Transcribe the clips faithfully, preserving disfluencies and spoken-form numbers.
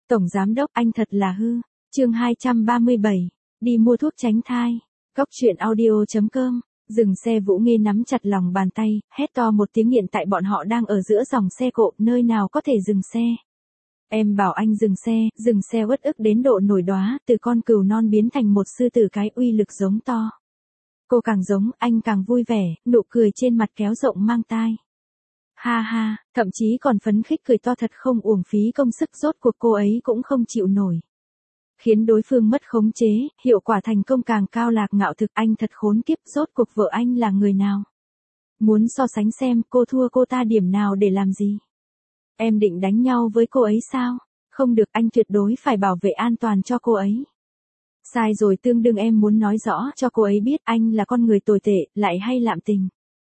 Tổng giám đốc anh thật là hư. Chương hai trăm ba mươi bảy. Đi mua thuốc tránh thai. Cóc truyện audio chấm com. Dừng xe, Vũ Nghê nắm chặt lòng bàn tay, hét to một tiếng, hiện tại bọn họ đang ở giữa dòng xe cộ, nơi nào có thể dừng xe. Em bảo anh dừng xe, dừng xe uất ức đến độ nổi đóa, từ con cừu non biến thành một sư tử cái, uy lực giống to. Cô càng giống, anh càng vui vẻ, nụ cười trên mặt kéo rộng mang tai. Ha ha, thậm chí còn phấn khích cười to thật không uổng phí công sức, rốt cuộc cô ấy cũng không chịu nổi. Khiến đối phương mất khống chế, hiệu quả thành công càng cao. Lạc Ngạo Thực, anh thật khốn kiếp, rốt cuộc vợ anh là người nào? Muốn so sánh xem cô thua cô ta điểm nào để làm gì? Em định đánh nhau với cô ấy sao? Không được, anh tuyệt đối phải bảo vệ an toàn cho cô ấy. Sai rồi, tương đương em muốn nói rõ cho cô ấy biết anh là con người tồi tệ, lại hay lạm tình.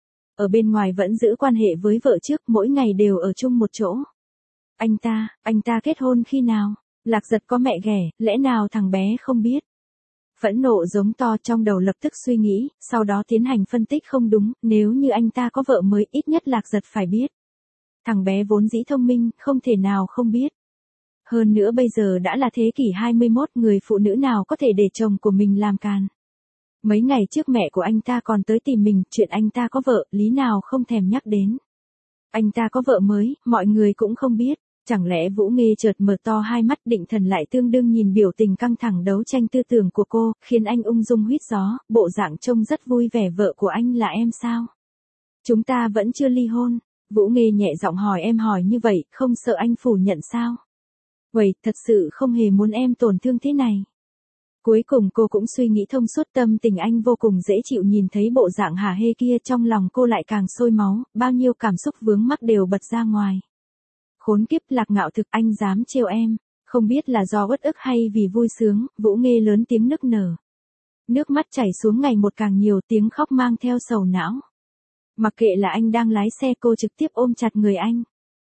Ở bên ngoài vẫn giữ quan hệ với vợ trước, mỗi ngày đều ở chung một chỗ. Anh ta, anh ta kết hôn khi nào? Lạc Giật có mẹ ghẻ, lẽ nào thằng bé không biết? Phẫn nộ giống to, trong đầu lập tức suy nghĩ, sau đó tiến hành phân tích. Không đúng, nếu như anh ta có vợ mới, ít nhất Lạc Giật phải biết. Thằng bé vốn dĩ thông minh, không thể nào không biết. Hơn nữa bây giờ đã là thế kỷ hai mươi mốt, người phụ nữ nào có thể để chồng của mình làm càn. Mấy ngày trước mẹ của anh ta còn tới tìm mình, chuyện anh ta có vợ, lý nào không thèm nhắc đến. Anh ta có vợ mới, mọi người cũng không biết. Chẳng lẽ Vũ Nghê chợt mở to hai mắt, định thần lại tương đương nhìn biểu tình căng thẳng đấu tranh tư tưởng của cô, khiến anh ung dung huýt gió, bộ dạng trông rất vui vẻ. Vợ của anh là em sao? Chúng ta vẫn chưa ly hôn. Vũ Nghê nhẹ giọng hỏi. Em hỏi như vậy, không sợ anh phủ nhận sao? Vậy, thật sự không hề muốn em tổn thương thế này. Cuối cùng cô cũng suy nghĩ thông suốt, tâm tình anh vô cùng dễ chịu, nhìn thấy bộ dạng hả hê kia trong lòng cô lại càng sôi máu, bao nhiêu cảm xúc vướng mắc đều bật ra ngoài. Khốn kiếp, Lạc Ngạo Thực, anh dám trêu em, không biết là do uất ức hay vì vui sướng. Vũ Nghê lớn tiếng nức nở. Nước mắt chảy xuống ngày một càng nhiều, tiếng khóc mang theo sầu não. Mặc kệ là anh đang lái xe, cô trực tiếp ôm chặt người anh.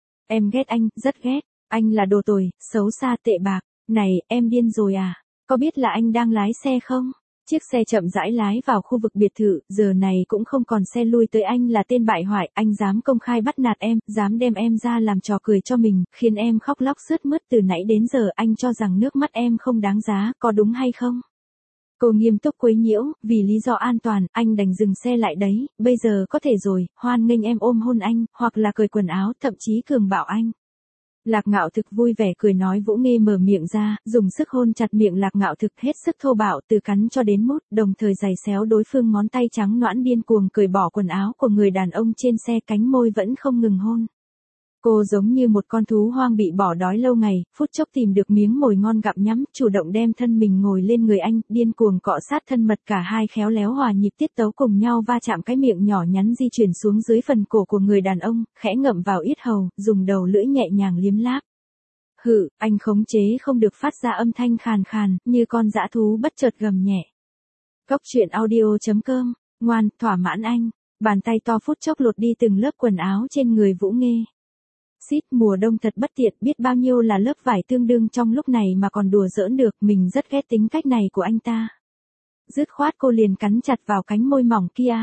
Em ghét anh, rất ghét, anh là đồ tồi, xấu xa, tệ bạc. Này, em điên rồi à? Có biết là anh đang lái xe không? Chiếc xe chậm rãi lái vào khu vực biệt thự, giờ này cũng không còn xe lui tới. Anh là tên bại hoại, anh dám công khai bắt nạt em, dám đem em ra làm trò cười cho mình, khiến em khóc lóc sướt mướt từ nãy đến giờ. Anh cho rằng nước mắt em không đáng giá, có đúng hay không? Cô nghiêm túc quấy nhiễu, vì lý do an toàn, anh đành dừng xe lại đấy, bây giờ có thể rồi, hoan nghênh em ôm hôn anh, hoặc là cởi quần áo, thậm chí cường bạo anh. Lạc Ngạo Thực vui vẻ cười nói. Vũ Nghê mở miệng ra, dùng sức hôn chặt miệng Lạc Ngạo Thực hết sức thô bạo, từ cắn cho đến mút, đồng thời giày xéo đối phương ngón tay trắng nõn, điên cuồng cởi bỏ quần áo của người đàn ông trên xe, cánh môi vẫn không ngừng hôn. Cô giống như một con thú hoang bị bỏ đói lâu ngày, phút chốc tìm được miếng mồi ngon gặm nhắm, chủ động đem thân mình ngồi lên người anh, điên cuồng cọ sát thân mật. Cả hai khéo léo hòa nhịp tiết tấu cùng nhau va chạm, cái miệng nhỏ nhắn di chuyển xuống dưới phần cổ của người đàn ông, khẽ ngậm vào yết hầu, dùng đầu lưỡi nhẹ nhàng liếm láp. Hự, anh khống chế không được phát ra âm thanh khàn khàn, như con dã thú bất chợt gầm nhẹ. Cóc truyện audio chấm com, ngoan, thỏa mãn anh. Bàn tay to phút chốc lột đi từng lớp quần áo trên người Vũ Nghê. Xít, mùa đông thật bất tiện, biết bao nhiêu là lớp vải tương đương trong lúc này mà còn đùa giỡn được, mình rất ghét tính cách này của anh ta. Dứt khoát cô liền cắn chặt vào cánh môi mỏng kia.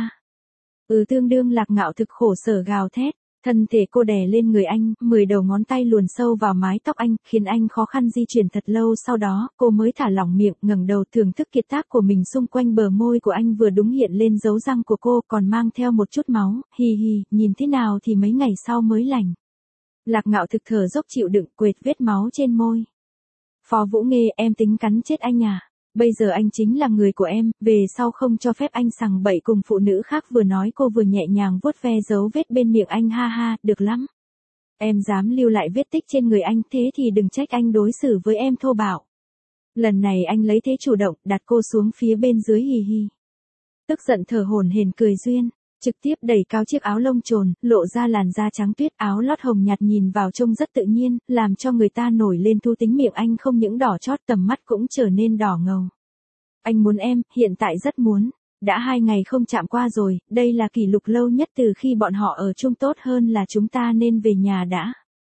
Ừ, tương đương. Lạc Ngạo Thực khổ sở gào thét, thân thể cô đè lên người anh, mười đầu ngón tay luồn sâu vào mái tóc anh, khiến anh khó khăn di chuyển thật lâu. Sau đó, cô mới thả lỏng miệng, ngẩng đầu thưởng thức kiệt tác của mình. Xung quanh bờ môi của anh vừa đúng hiện lên dấu răng của cô, còn mang theo một chút máu, hì hì, nhìn thế nào thì mấy ngày sau mới lành. Lạc Ngạo Thực thở dốc chịu đựng, quệt vết máu trên môi. Phó Vũ Nghê, em tính cắn chết anh à? Bây giờ anh chính là người của em, về sau không cho phép anh sằng bậy cùng phụ nữ khác. Vừa nói cô vừa nhẹ nhàng vuốt ve dấu vết bên miệng anh. Ha ha, được lắm. Em dám lưu lại vết tích trên người anh, thế thì đừng trách anh đối xử với em thô bạo. Lần này anh lấy thế chủ động, đặt cô xuống phía bên dưới, hì hì. Tức giận thở hổn hển cười duyên. Trực tiếp đẩy cao chiếc áo lông trồn, lộ ra làn da trắng tuyết, áo lót hồng nhạt nhìn vào trông rất tự nhiên, làm cho người ta nổi lên thú tính. Miệng anh không những đỏ chót, tầm mắt cũng trở nên đỏ ngầu. Anh muốn em, hiện tại rất muốn. Đã hai ngày không chạm qua rồi, đây là kỷ lục lâu nhất từ khi bọn họ ở chung. Tốt hơn là chúng ta nên về nhà đã.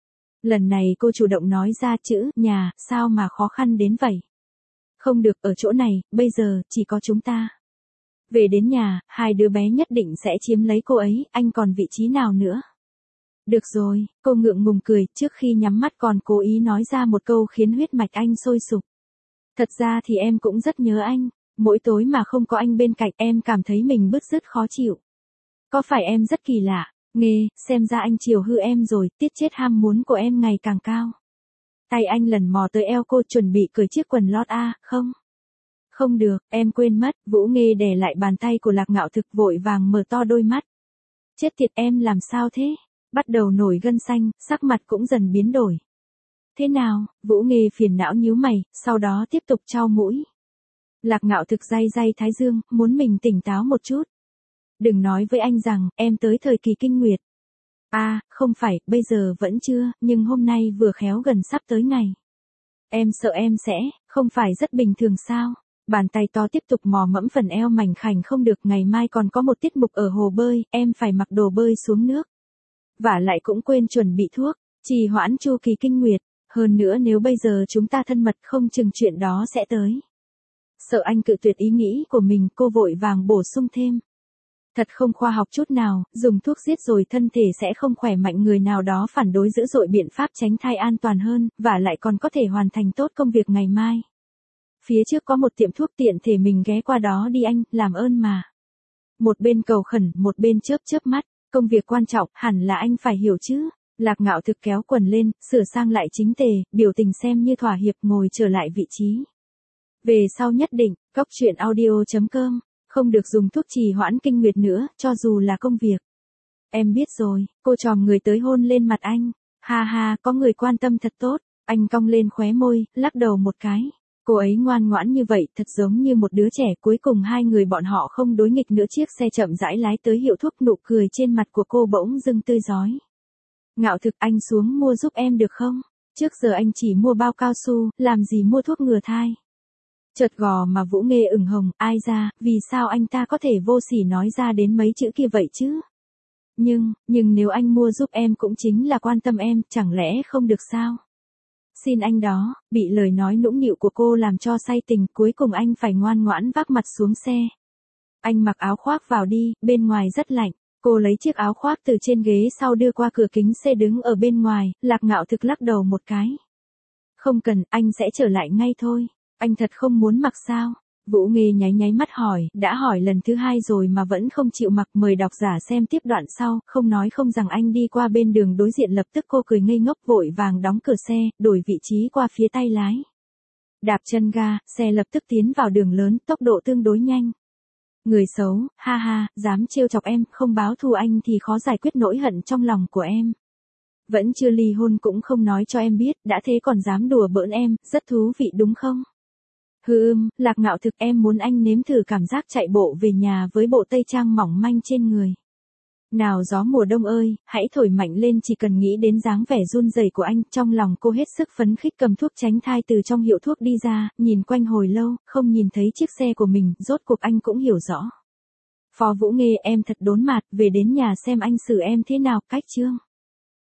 Lần này cô chủ động nói ra chữ nhà, sao mà khó khăn đến vậy? Không được, ở chỗ này, bây giờ, chỉ có chúng ta. Về đến nhà, hai đứa bé nhất định sẽ chiếm lấy cô ấy, anh còn vị trí nào nữa? Được rồi, cô ngượng ngùng cười, trước khi nhắm mắt còn cố ý nói ra một câu khiến huyết mạch anh sôi sục. Thật ra thì em cũng rất nhớ anh, mỗi tối mà không có anh bên cạnh em cảm thấy mình bứt rứt khó chịu. Có phải em rất kỳ lạ, nghê, xem ra anh chiều hư em rồi, tiết chết ham muốn của em ngày càng cao. Tay anh lần mò tới eo cô chuẩn bị cởi chiếc quần lót a, không? Không được, em quên mất, Vũ Nghê đè lại bàn tay của Lạc Ngạo Thực vội vàng mở to đôi mắt. Chết tiệt em làm sao thế? Bắt đầu nổi gân xanh, sắc mặt cũng dần biến đổi. Thế nào? Vũ Nghê phiền não nhíu mày, sau đó tiếp tục chau mũi. Lạc Ngạo Thực day day thái dương, muốn mình tỉnh táo một chút. Đừng nói với anh rằng, em tới thời kỳ kinh nguyệt. À, không phải, bây giờ vẫn chưa, nhưng hôm nay vừa khéo gần sắp tới ngày. Em sợ em sẽ, không phải rất bình thường sao? Bàn tay to tiếp tục mò mẫm phần eo mảnh khảnh không được, ngày mai còn có một tiết mục ở hồ bơi, em phải mặc đồ bơi xuống nước. Vả lại cũng quên chuẩn bị thuốc, trì hoãn chu kỳ kinh nguyệt, hơn nữa nếu bây giờ chúng ta thân mật không chừng chuyện đó sẽ tới. Sợ anh cự tuyệt ý nghĩ của mình, cô vội vàng bổ sung thêm. Thật không khoa học chút nào, dùng thuốc giết rồi thân thể sẽ không khỏe mạnh, người nào đó phản đối dữ dội biện pháp tránh thai an toàn hơn, và lại còn có thể hoàn thành tốt công việc ngày mai. Phía trước có một tiệm thuốc tiện thể mình ghé qua đó đi anh, làm ơn mà. Một bên cầu khẩn, một bên chớp chớp mắt, công việc quan trọng, hẳn là anh phải hiểu chứ. Lạc Ngạo Thực kéo quần lên, sửa sang lại chính tề, biểu tình xem như thỏa hiệp, ngồi trở lại vị trí. Về sau nhất định, góc truyện audio chấm com, không được dùng thuốc trì hoãn kinh nguyệt nữa, cho dù là công việc. Em biết rồi, cô chòm người tới hôn lên mặt anh. Ha ha, có người quan tâm thật tốt. Anh cong lên khóe môi, lắc đầu một cái. Cô ấy ngoan ngoãn như vậy, thật giống như một đứa trẻ. Cuối cùng hai người bọn họ không đối nghịch nữa, chiếc xe chậm rãi lái tới hiệu thuốc, nụ cười trên mặt của cô bỗng dưng tươi rói. Ngạo Thực, anh xuống mua giúp em được không? Trước giờ anh chỉ mua bao cao su, làm gì mua thuốc ngừa thai. Chợt gò mà Vũ Nghê ửng hồng, ai ra, vì sao anh ta có thể vô sỉ nói ra đến mấy chữ kia vậy chứ? Nhưng, nhưng nếu anh mua giúp em cũng chính là quan tâm em, chẳng lẽ không được sao? Xin anh đó, bị lời nói nũng nịu của cô làm cho say tình, cuối cùng anh phải ngoan ngoãn vác mặt xuống xe. Anh mặc áo khoác vào đi, bên ngoài rất lạnh. Cô lấy chiếc áo khoác từ trên ghế sau đưa qua cửa kính xe đứng ở bên ngoài, Lạc Ngạo Thực lắc đầu một cái. Không cần, anh sẽ trở lại ngay thôi. Anh thật không muốn mặc sao? Vũ Nghê nháy nháy mắt hỏi, đã hỏi lần thứ hai rồi mà vẫn không chịu mặc, mời độc giả xem tiếp đoạn sau, không nói không rằng anh đi qua bên đường đối diện, lập tức cô cười ngây ngốc vội vàng đóng cửa xe, đổi vị trí qua phía tay lái. Đạp chân ga, xe lập tức tiến vào đường lớn, tốc độ tương đối nhanh. Người xấu, ha ha, dám trêu chọc em, không báo thù anh thì khó giải quyết nỗi hận trong lòng của em. Vẫn chưa ly hôn cũng không nói cho em biết, đã thế còn dám đùa bỡn em, rất thú vị đúng không? Hừ ưm, Lạc Ngạo Thực, em muốn anh nếm thử cảm giác chạy bộ về nhà với bộ tây trang mỏng manh trên người. Nào gió mùa đông ơi, hãy thổi mạnh lên, chỉ cần nghĩ đến dáng vẻ run rẩy của anh, trong lòng cô hết sức phấn khích, cầm thuốc tránh thai từ trong hiệu thuốc đi ra, nhìn quanh hồi lâu, không nhìn thấy chiếc xe của mình, rốt cuộc anh cũng hiểu rõ. Phó Vũ Nghê, em thật đốn mặt, về đến nhà xem anh xử em thế nào, cách chương.